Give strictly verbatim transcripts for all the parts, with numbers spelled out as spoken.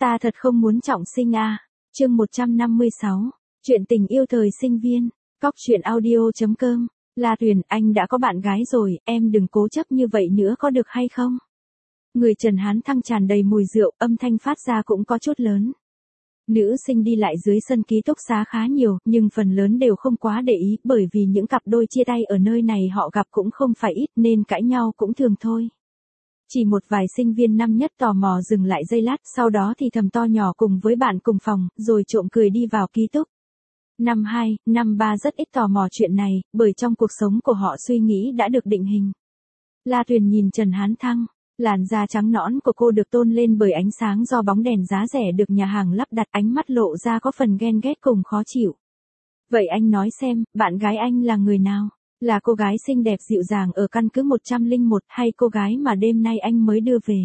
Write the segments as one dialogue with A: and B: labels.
A: Ta thật không muốn trọng sinh a. Chương một trăm năm mươi sáu. Chuyện tình yêu thời sinh viên. Cóc truyện audio.com. La Tuyền, anh đã có bạn gái rồi, em đừng cố chấp như vậy nữa có được hay không? Người Trần Hán Thăng tràn đầy mùi rượu, âm thanh phát ra cũng có chút lớn. Nữ sinh đi lại dưới sân ký túc xá khá nhiều, nhưng phần lớn đều không quá để ý, bởi vì những cặp đôi chia tay ở nơi này họ gặp cũng không phải ít nên cãi nhau cũng thường thôi. Chỉ một vài sinh viên năm nhất tò mò dừng lại giây lát, sau đó thì thầm to nhỏ cùng với bạn cùng phòng, rồi trộm cười đi vào ký túc. Năm hai, năm ba rất ít tò mò chuyện này, bởi trong cuộc sống của họ suy nghĩ đã được định hình. La Tuyền nhìn Trần Hán Thăng, làn da trắng nõn của cô được tôn lên bởi ánh sáng do bóng đèn giá rẻ được nhà hàng lắp đặt, ánh mắt lộ ra có phần ghen ghét cùng khó chịu. Vậy anh nói xem, bạn gái anh là người nào? Là cô gái xinh đẹp dịu dàng ở căn cứ một trăm lẻ một hay cô gái mà đêm nay anh mới đưa về?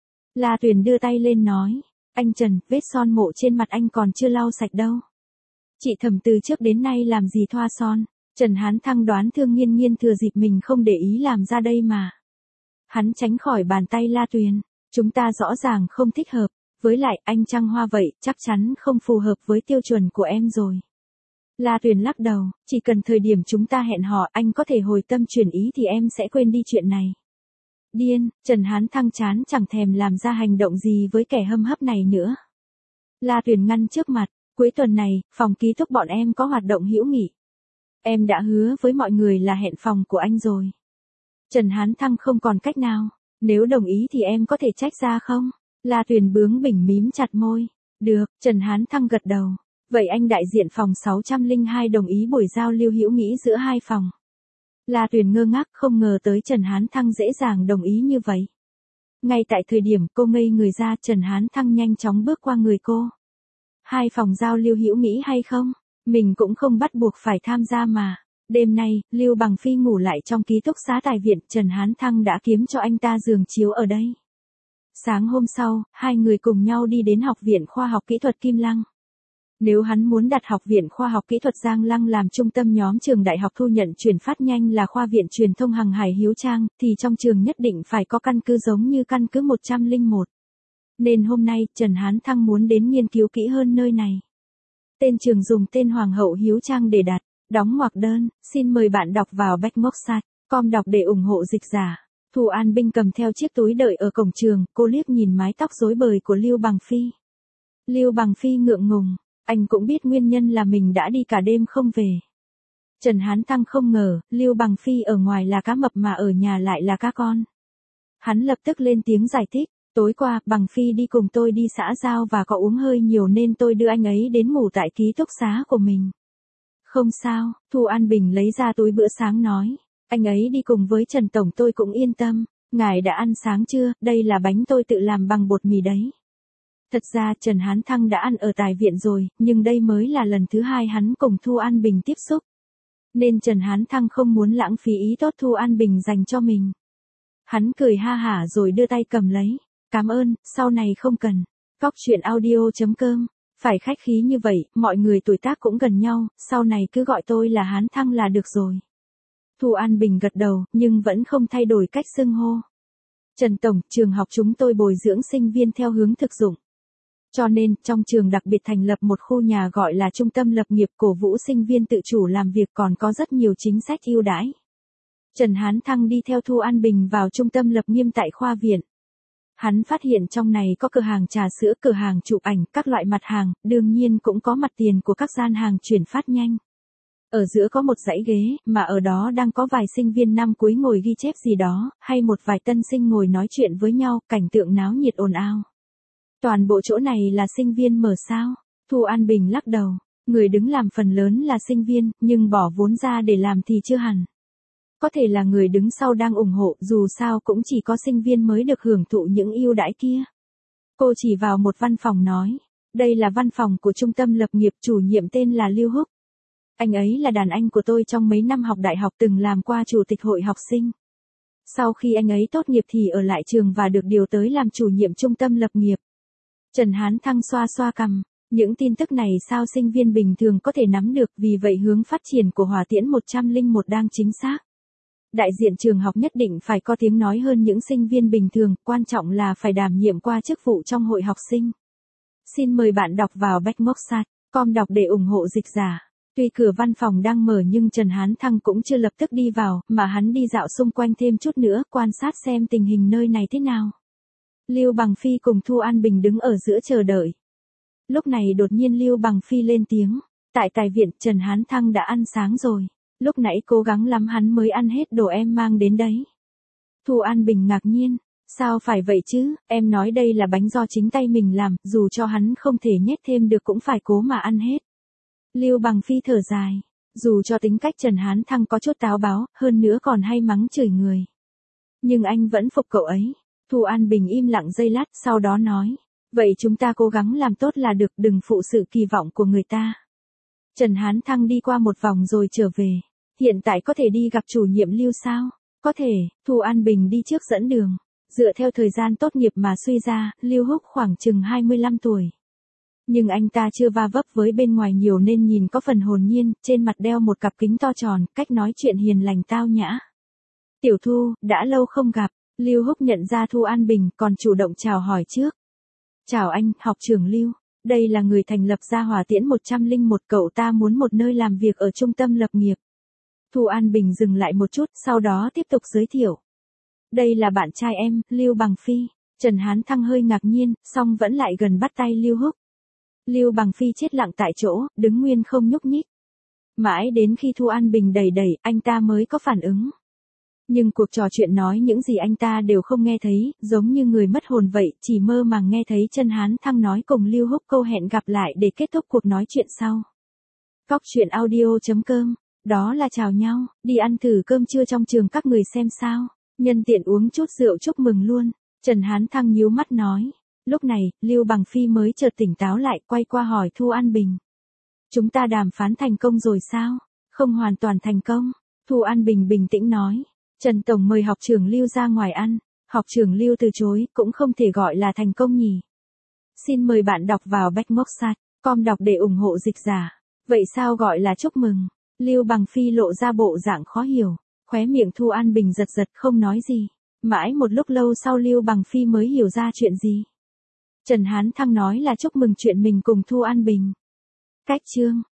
A: La Tuyền đưa tay lên nói, anh Trần, vết son mộ trên mặt anh còn chưa lau sạch đâu. Chị Thẩm từ trước đến nay làm gì thoa son? Trần Hán Thăng đoán Thương Nghiên Nghiên thừa dịp mình không để ý làm ra đây mà. Hắn tránh khỏi bàn tay La Tuyền, chúng ta rõ ràng không thích hợp, với lại anh trăng hoa vậy chắc chắn không phù hợp với tiêu chuẩn của em rồi. La Tuyền lắc đầu, chỉ cần thời điểm chúng ta hẹn hò anh có thể hồi tâm chuyển ý thì em sẽ quên đi chuyện này. Điên, Trần Hán Thăng chán chẳng thèm làm ra hành động gì với kẻ hâm hấp này nữa. La Tuyền ngăn trước mặt, cuối tuần này, phòng ký túc bọn em có hoạt động hữu nghị. Em đã hứa với mọi người là hẹn phòng của anh rồi. Trần Hán Thăng không còn cách nào, nếu đồng ý thì em có thể trách ra không? La Tuyền bướng bỉnh mím chặt môi. Được, Trần Hán Thăng gật đầu. Vậy anh đại diện phòng sáu không hai đồng ý buổi giao lưu hữu nghị giữa hai phòng. La Tuyền ngơ ngác không ngờ tới Trần Hán Thăng dễ dàng đồng ý như vậy. Ngay tại thời điểm cô ngây người ra, Trần Hán Thăng nhanh chóng bước qua người cô. Hai phòng giao lưu hữu nghị hay không? Mình cũng không bắt buộc phải tham gia mà. Đêm nay, Lưu Bằng Phi ngủ lại trong ký túc xá Tài Viện, Trần Hán Thăng đã kiếm cho anh ta giường chiếu ở đây. Sáng hôm sau, hai người cùng nhau đi đến Học viện Khoa học Kỹ thuật Kim Lăng. Nếu hắn muốn đặt Học viện Khoa học Kỹ thuật Giang Lăng làm trung tâm nhóm trường đại học thu nhận chuyển phát nhanh là Khoa viện Truyền thông Hàng hải Hiếu Trang, thì trong trường nhất định phải có căn cứ giống như căn cứ một trăm lẻ một. Nên hôm nay, Trần Hán Thăng muốn đến nghiên cứu kỹ hơn nơi này. Tên trường dùng tên Hoàng hậu Hiếu Trang để đặt. Đóng ngoặc đơn, xin mời bạn đọc vào backmoxsite chấm com đọc để ủng hộ dịch giả. Thu An Binh cầm theo chiếc túi đợi ở cổng trường, cô liếc nhìn mái tóc rối bời của Lưu Bằng Phi. Lưu Bằng Phi ngượng ngùng, anh cũng biết nguyên nhân là mình đã đi cả đêm không về. Trần Hán Thăng không ngờ, Lưu Bằng Phi ở ngoài là cá mập mà ở nhà lại là cá con. Hắn lập tức lên tiếng giải thích, tối qua, Bằng Phi đi cùng tôi đi xã giao và có uống hơi nhiều nên tôi đưa anh ấy đến ngủ tại ký túc xá của mình. Không sao, Thu An Bình lấy ra túi bữa sáng nói, anh ấy đi cùng với Trần Tổng tôi cũng yên tâm, ngài đã ăn sáng chưa, đây là bánh tôi tự làm bằng bột mì đấy. Thật ra Trần Hán Thăng đã ăn ở Tài Viện rồi, nhưng đây mới là lần thứ hai hắn cùng Thu An Bình tiếp xúc. Nên Trần Hán Thăng không muốn lãng phí ý tốt Thu An Bình dành cho mình. Hắn cười ha hả rồi đưa tay cầm lấy, cảm ơn, sau này không cần. Cóc truyện audio.com. Phải khách khí như vậy, mọi người tuổi tác cũng gần nhau, sau này cứ gọi tôi là Hán Thăng là được rồi. Thu An Bình gật đầu, nhưng vẫn không thay đổi cách xưng hô. Trần Tổng, trường học chúng tôi bồi dưỡng sinh viên theo hướng thực dụng. Cho nên, trong trường đặc biệt thành lập một khu nhà gọi là trung tâm lập nghiệp, cổ vũ sinh viên tự chủ làm việc, còn có rất nhiều chính sách ưu đãi. Trần Hán Thăng đi theo Thu An Bình vào trung tâm lập nghiêm tại khoa viện. Hắn phát hiện trong này có cửa hàng trà sữa, cửa hàng chụp ảnh, các loại mặt hàng, đương nhiên cũng có mặt tiền của các gian hàng chuyển phát nhanh. Ở giữa có một dãy ghế, mà ở đó đang có vài sinh viên năm cuối ngồi ghi chép gì đó, hay một vài tân sinh ngồi nói chuyện với nhau, cảnh tượng náo nhiệt ồn ào. Toàn bộ chỗ này là sinh viên mở sao? Thu An Bình lắc đầu, người đứng làm phần lớn là sinh viên, nhưng bỏ vốn ra để làm thì chưa hẳn. Có thể là người đứng sau đang ủng hộ, dù sao cũng chỉ có sinh viên mới được hưởng thụ những ưu đãi kia. Cô chỉ vào một văn phòng nói, đây là văn phòng của trung tâm lập nghiệp, chủ nhiệm tên là Lưu Húc. Anh ấy là đàn anh của tôi trong mấy năm học đại học, từng làm qua chủ tịch hội học sinh. Sau khi anh ấy tốt nghiệp thì ở lại trường và được điều tới làm chủ nhiệm trung tâm lập nghiệp. Trần Hán Thăng xoa xoa cằm, những tin tức này sao sinh viên bình thường có thể nắm được, vì vậy hướng phát triển của Hỏa Tiễn một trăm lẻ một đang chính xác. Đại diện trường học nhất định phải có tiếng nói hơn những sinh viên bình thường, quan trọng là phải đảm nhiệm qua chức vụ trong hội học sinh. Xin mời bạn đọc vào backmoxsite chấm com đọc để ủng hộ dịch giả. Tuy cửa văn phòng đang mở nhưng Trần Hán Thăng cũng chưa lập tức đi vào, mà hắn đi dạo xung quanh thêm chút nữa, quan sát xem tình hình nơi này thế nào. Lưu Bằng Phi cùng Thu An Bình đứng ở giữa chờ đợi. Lúc này đột nhiên Lưu Bằng Phi lên tiếng. Tại tài viện, Trần Hán Thăng đã ăn sáng rồi. Lúc nãy cố gắng lắm hắn mới ăn hết đồ em mang đến đấy. Thu An Bình ngạc nhiên. Sao phải vậy chứ, em nói đây là bánh do chính tay mình làm, dù cho hắn không thể nhét thêm được cũng phải cố mà ăn hết. Lưu Bằng Phi thở dài. Dù cho tính cách Trần Hán Thăng có chút táo báo, hơn nữa còn hay mắng chửi người. Nhưng anh vẫn phục cậu ấy. Thu An Bình im lặng giây lát, sau đó nói. Vậy chúng ta cố gắng làm tốt là được, đừng phụ sự kỳ vọng của người ta. Trần Hán Thăng đi qua một vòng rồi trở về. Hiện tại có thể đi gặp chủ nhiệm Lưu sao? Có thể, Thu An Bình đi trước dẫn đường. Dựa theo thời gian tốt nghiệp mà suy ra, Lưu Húc khoảng chừng hai mươi lăm tuổi. Nhưng anh ta chưa va vấp với bên ngoài nhiều nên nhìn có phần hồn nhiên, trên mặt đeo một cặp kính to tròn, cách nói chuyện hiền lành tao nhã. Tiểu Thu, đã lâu không gặp, Lưu Húc nhận ra Thu An Bình còn chủ động chào hỏi trước. Chào anh, học trưởng Lưu, đây là người thành lập ra Hỏa Tiễn một không một, cậu ta muốn một nơi làm việc ở trung tâm lập nghiệp. Thu An Bình dừng lại một chút, sau đó tiếp tục giới thiệu. Đây là bạn trai em, Lưu Bằng Phi. Trần Hán Thăng hơi ngạc nhiên, song vẫn lại gần bắt tay Lưu Húc. Lưu Bằng Phi chết lặng tại chỗ, đứng nguyên không nhúc nhích. Mãi đến khi Thu An Bình đẩy đẩy, anh ta mới có phản ứng. Nhưng cuộc trò chuyện nói những gì anh ta đều không nghe thấy, giống như người mất hồn vậy, chỉ mơ màng nghe thấy Trần Hán Thăng nói cùng Lưu Húc câu hẹn gặp lại để kết thúc cuộc nói chuyện sau. Cóc truyện audio chấm com, đó là chào nhau, đi ăn thử cơm trưa trong trường các người xem sao. Nhân tiện uống chút rượu chúc mừng luôn. Trần Hán Thăng nhíu mắt nói. Lúc này, Lưu Bằng Phi mới chợt tỉnh táo lại, quay qua hỏi Thu An Bình. Chúng ta đàm phán thành công rồi sao? Không hoàn toàn thành công. Thu An Bình bình tĩnh nói. Trần Tổng mời học trưởng Lưu ra ngoài ăn. Học trưởng Lưu từ chối, cũng không thể gọi là thành công nhỉ. Xin mời bạn đọc vào backmoxsite chấm com đọc để ủng hộ dịch giả. Vậy sao gọi là chúc mừng? Lưu Bằng Phi lộ ra bộ dạng khó hiểu. Khóe miệng Thu An Bình giật giật không nói gì. Mãi một lúc lâu sau Lưu Bằng Phi mới hiểu ra chuyện gì. Trần Hán Thăng nói là chúc mừng chuyện mình cùng Thu An Bình. Cách chương.